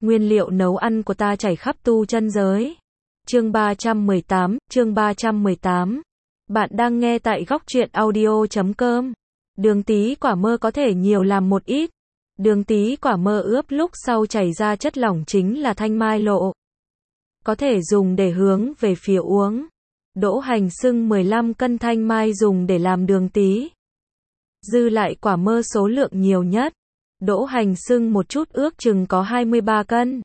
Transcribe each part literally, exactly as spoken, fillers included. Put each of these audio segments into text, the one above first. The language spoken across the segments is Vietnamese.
Nguyên liệu nấu ăn của ta chảy khắp tu chân giới. Chương ba trăm mười tám, chương ba trăm mười tám. Bạn đang nghe tại góc truyện audio chấm com. Đường tí quả mơ có thể nhiều làm một ít. Đường tí quả mơ ướp lúc sau chảy ra chất lỏng chính là thanh mai lộ. Có thể dùng để hướng về phía uống. Đỗ Hành xưng mười lăm cân thanh mai dùng để làm đường tí. Dư lại quả mơ số lượng nhiều nhất. Đỗ Hành xưng một chút ước chừng có hai mươi ba cân.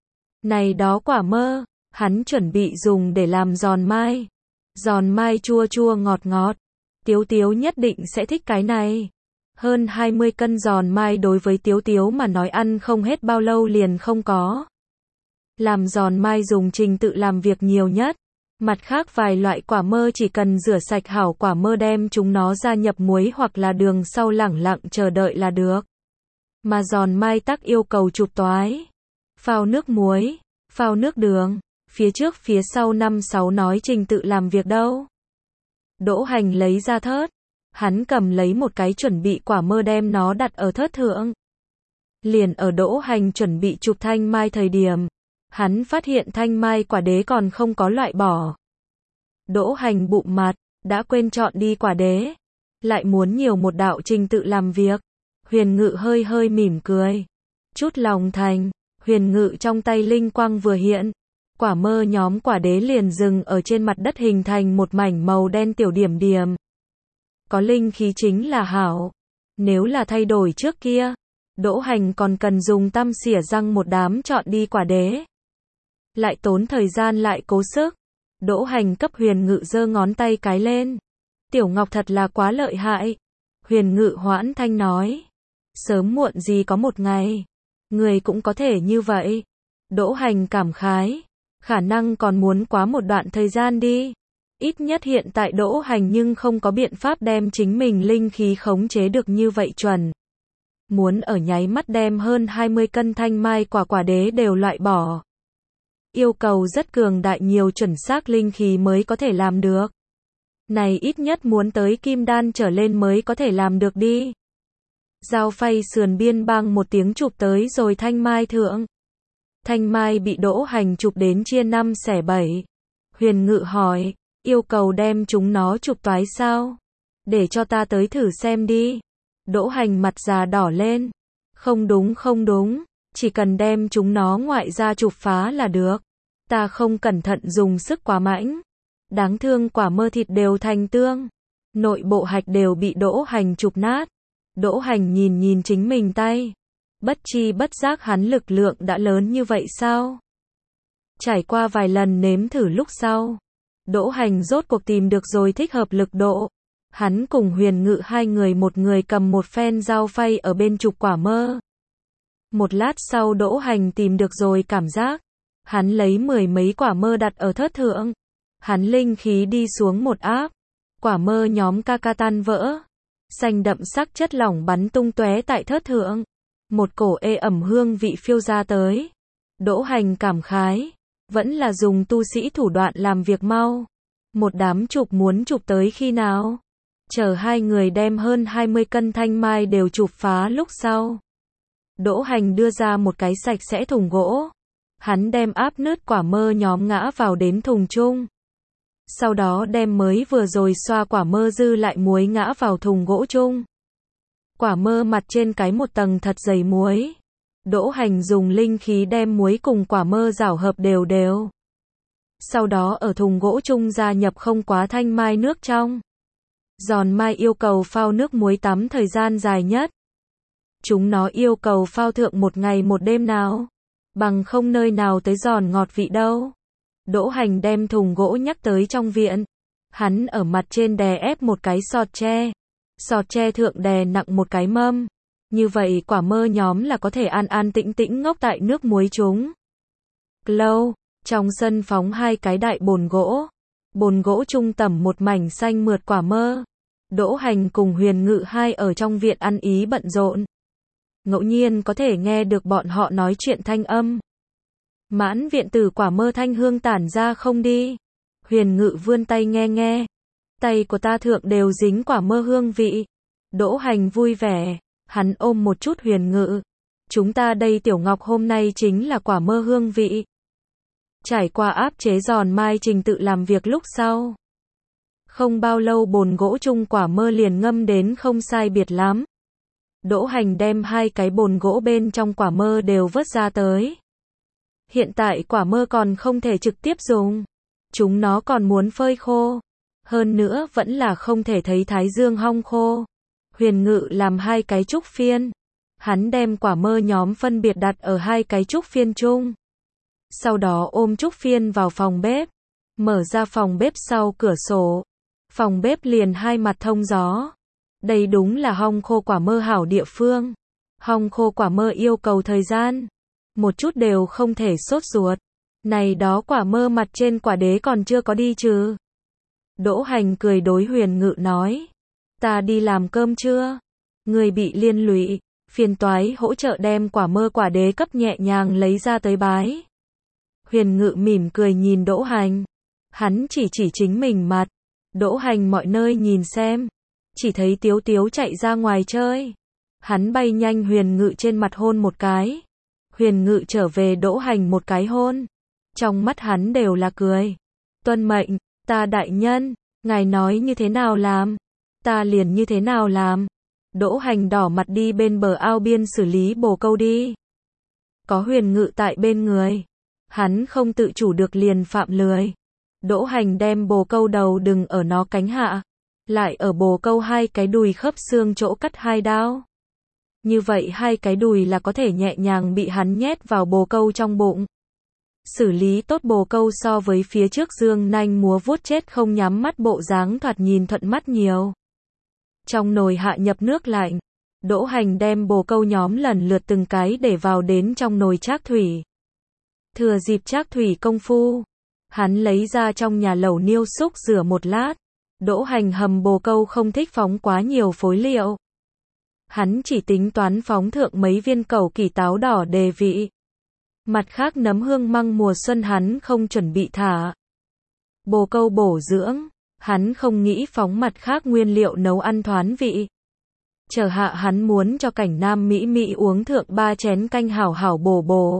Này đó quả mơ, hắn chuẩn bị dùng để làm giòn mai. Giòn mai chua chua ngọt ngọt. Tiếu Tiếu nhất định sẽ thích cái này. Hơn hai mươi cân giòn mai đối với Tiếu Tiếu mà nói ăn không hết bao lâu liền không có. Làm giòn mai dùng trình tự làm việc nhiều nhất. Mặt khác vài loại quả mơ chỉ cần rửa sạch hảo quả mơ đem chúng nó gia nhập muối hoặc là đường sau lẳng lặng chờ đợi là được. Mà giòn mai tắc yêu cầu chụp toái. Phao nước muối, phao nước đường, phía trước phía sau năm sáu nói trình tự làm việc đâu. Đỗ Hành lấy ra thớt. Hắn cầm lấy một cái chuẩn bị quả mơ đem nó đặt ở thớt thượng. Liền ở Đỗ Hành chuẩn bị chụp thanh mai thời điểm. Hắn phát hiện thanh mai quả đế còn không có loại bỏ. Đỗ Hành bụng mặt, đã quên chọn đi quả đế. Lại muốn nhiều một đạo trình tự làm việc. Huyền Ngự hơi hơi mỉm cười. Chút lòng thành, Huyền Ngự trong tay linh quang vừa hiện. Quả mơ nhóm quả đế liền dừng ở trên mặt đất hình thành một mảnh màu đen tiểu điểm điểm. Có linh khí chính là hảo. Nếu là thay đổi trước kia, Đỗ Hành còn cần dùng tăm xỉa răng một đám chọn đi quả đế. Lại tốn thời gian lại cố sức. Đỗ Hành cấp Huyền Ngự giơ ngón tay cái lên. Tiểu Ngọc thật là quá lợi hại. Huyền Ngự hoãn thanh nói. Sớm muộn gì có một ngày. Người cũng có thể như vậy. Đỗ Hành cảm khái. Khả năng còn muốn quá một đoạn thời gian đi. Ít nhất hiện tại Đỗ Hành nhưng không có biện pháp đem chính mình linh khí khống chế được như vậy chuẩn. Muốn ở nháy mắt đem hơn hai mươi cân thanh mai quả quả đế đều loại bỏ. Yêu cầu rất cường đại nhiều chuẩn xác linh khí mới có thể làm được. Này ít nhất muốn tới kim đan trở lên mới có thể làm được đi. Dao phay sườn biên bang một tiếng chụp tới rồi thanh mai thượng. Thanh mai bị Đỗ Hành chụp đến chia năm xẻ bảy. Huyền Ngự hỏi, yêu cầu đem chúng nó chụp toái sao? Để cho ta tới thử xem đi. Đỗ Hành mặt già đỏ lên. Không đúng không đúng, chỉ cần đem chúng nó ngoại ra chụp phá là được. Ta không cẩn thận dùng sức quá mạnh. Đáng thương quả mơ thịt đều thành tương. Nội bộ hạch đều bị Đỗ Hành chụp nát. Đỗ Hành nhìn nhìn chính mình tay. Bất chi bất giác hắn lực lượng đã lớn như vậy sao? Trải qua vài lần nếm thử lúc sau. Đỗ Hành rốt cuộc tìm được rồi thích hợp lực độ. Hắn cùng Huyền Ngự hai người một người cầm một phen dao phay ở bên chụp quả mơ. Một lát sau Đỗ Hành tìm được rồi cảm giác. Hắn lấy mười mấy quả mơ đặt ở thớt thượng. Hắn linh khí đi xuống một áp. Quả mơ nhóm ca ca tan vỡ. Xanh đậm sắc chất lỏng bắn tung tóe tại thớt thượng. Một cổ ê ẩm hương vị phiêu ra tới. Đỗ Hành cảm khái. Vẫn là dùng tu sĩ thủ đoạn làm việc mau. Một đám chụp muốn chụp tới khi nào? Chờ hai người đem hơn hai mươi cân thanh mai đều chụp phá lúc sau. Đỗ Hành đưa ra một cái sạch sẽ thùng gỗ. Hắn đem áp nứt quả mơ nhóm ngã vào đến thùng chung. Sau đó đem mới vừa rồi xoa quả mơ dư lại muối ngã vào thùng gỗ chung. Quả mơ mặt trên cái một tầng thật dày muối. Đỗ Hành dùng linh khí đem muối cùng quả mơ rảo hợp đều đều. Sau đó ở thùng gỗ chung gia nhập không quá thanh mai nước trong. Giòn mai yêu cầu phao nước muối tắm thời gian dài nhất. Chúng nó yêu cầu phao thượng một ngày một đêm nào. Bằng không nơi nào tới giòn ngọt vị đâu. Đỗ Hành đem thùng gỗ nhắc tới trong viện. Hắn ở mặt trên đè ép một cái sọt tre. Sọt tre thượng đè nặng một cái mâm. Như vậy quả mơ nhóm là có thể an an tĩnh tĩnh ngốc tại nước muối chúng. Lâu, trong sân phóng hai cái đại bồn gỗ. Bồn gỗ trung tẩm một mảnh xanh mượt quả mơ. Đỗ Hành cùng Huyền Ngự hai ở trong viện ăn ý bận rộn. Ngẫu nhiên có thể nghe được bọn họ nói chuyện thanh âm. Mãn viện tử quả mơ thanh hương tản ra không đi. Huyền Ngự vươn tay nghe nghe. Tay của ta thượng đều dính quả mơ hương vị. Đỗ Hành vui vẻ. Hắn ôm một chút Huyền Ngự. Chúng ta đây Tiểu Ngọc hôm nay chính là quả mơ hương vị. Trải qua áp chế giòn mai trình tự làm việc lúc sau. Không bao lâu bồn gỗ chung quả mơ liền ngâm đến không sai biệt lắm. Đỗ Hành đem hai cái bồn gỗ bên trong quả mơ đều vớt ra tới. Hiện tại quả mơ còn không thể trực tiếp dùng. Chúng nó còn muốn phơi khô. Hơn nữa vẫn là không thể thấy thái dương hong khô. Huyền Ngự làm hai cái trúc phiên. Hắn đem quả mơ nhóm phân biệt đặt ở hai cái trúc phiên chung. Sau đó ôm trúc phiên vào phòng bếp. Mở ra phòng bếp sau cửa sổ. Phòng bếp liền hai mặt thông gió. Đây đúng là hong khô quả mơ hảo địa phương. Hong khô quả mơ yêu cầu thời gian. Một chút đều không thể sốt ruột. Này đó quả mơ mặt trên quả đế còn chưa có đi chứ. Đỗ Hành cười đối Huyền Ngự nói. Ta đi làm cơm chưa? Người bị liên lụy, phiền toái hỗ trợ đem quả mơ quả đế cấp nhẹ nhàng lấy ra tới bái. Huyền Ngự mỉm cười nhìn Đỗ Hành. Hắn chỉ chỉ chính mình mặt. Đỗ Hành mọi nơi nhìn xem. Chỉ thấy Tiếu Tiếu chạy ra ngoài chơi. Hắn bay nhanh Huyền Ngự trên mặt hôn một cái. Huyền Ngự trở về Đỗ Hành một cái hôn. Trong mắt hắn đều là cười. Tuân mệnh, ta đại nhân, ngài nói như thế nào làm, ta liền như thế nào làm. Đỗ Hành đỏ mặt đi bên bờ ao biên xử lý bồ câu đi. Có Huyền Ngự tại bên người. Hắn không tự chủ được liền phạm lười. Đỗ Hành đem bồ câu đầu đừng ở nó cánh hạ. Lại ở bồ câu hai cái đùi khớp xương chỗ cắt hai đao. Như vậy hai cái đùi là có thể nhẹ nhàng bị hắn nhét vào bồ câu trong bụng. Xử lý tốt bồ câu so với phía trước dương nanh múa vuốt chết không nhắm mắt bộ dáng thoạt nhìn thuận mắt nhiều. Trong nồi hạ nhập nước lạnh. Đỗ Hành đem bồ câu nhóm lần lượt từng cái để vào đến trong nồi trác thủy. Thừa dịp trác thủy công phu. Hắn lấy ra trong nhà lẩu niêu xúc rửa một lát. Đỗ Hành hầm bồ câu không thích phóng quá nhiều phối liệu. Hắn chỉ tính toán phóng thượng mấy viên cẩu kỳ táo đỏ đề vị. Mặt khác nấm hương măng mùa xuân hắn không chuẩn bị thả. Bồ câu bổ dưỡng, hắn không nghĩ phóng mặt khác nguyên liệu nấu ăn thoán vị. Chờ hạ hắn muốn cho cảnh nam mỹ mỹ uống thượng ba chén canh hảo hảo bổ bổ.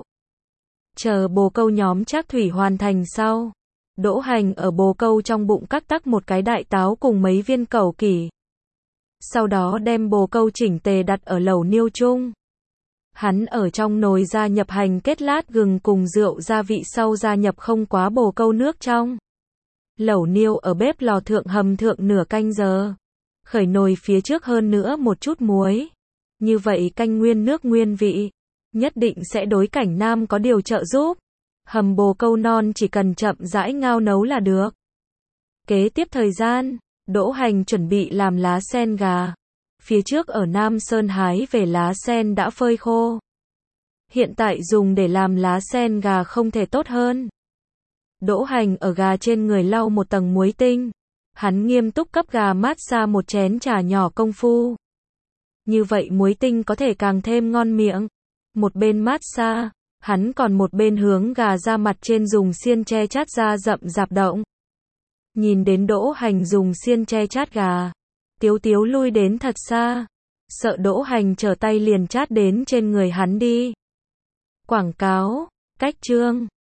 Chờ bồ câu nhóm trác thủy hoàn thành sau. Đỗ Hành ở bồ câu trong bụng cắt tắc một cái đại táo cùng mấy viên cẩu kỳ. Sau đó đem bồ câu chỉnh tề đặt ở lẩu niêu chung. Hắn ở trong nồi gia nhập hành kết lát gừng cùng rượu gia vị sau gia nhập không quá bồ câu nước trong. Lẩu niêu ở bếp lò thượng hầm thượng nửa canh giờ. Khởi nồi phía trước hơn nữa một chút muối. Như vậy canh nguyên nước nguyên vị. Nhất định sẽ đối cảnh nam có điều trợ giúp. Hầm bồ câu non chỉ cần chậm rãi ngao nấu là được. Kế tiếp thời gian, Đỗ Hành chuẩn bị làm lá sen gà. Phía trước ở Nam Sơn hái về lá sen đã phơi khô. Hiện tại dùng để làm lá sen gà không thể tốt hơn. Đỗ Hành ở gà trên người lau một tầng muối tinh. Hắn nghiêm túc cấp gà mát xa một chén trà nhỏ công phu. Như vậy muối tinh có thể càng thêm ngon miệng. Một bên mát xa, hắn còn một bên hướng gà ra mặt trên dùng xiên che chát ra rậm rạp động. Nhìn đến Đỗ Hành dùng xiên che chát gà. Tiếu Tiếu lui đến thật xa. Sợ Đỗ Hành trở tay liền chát đến trên người hắn đi. Quảng cáo, cách chương.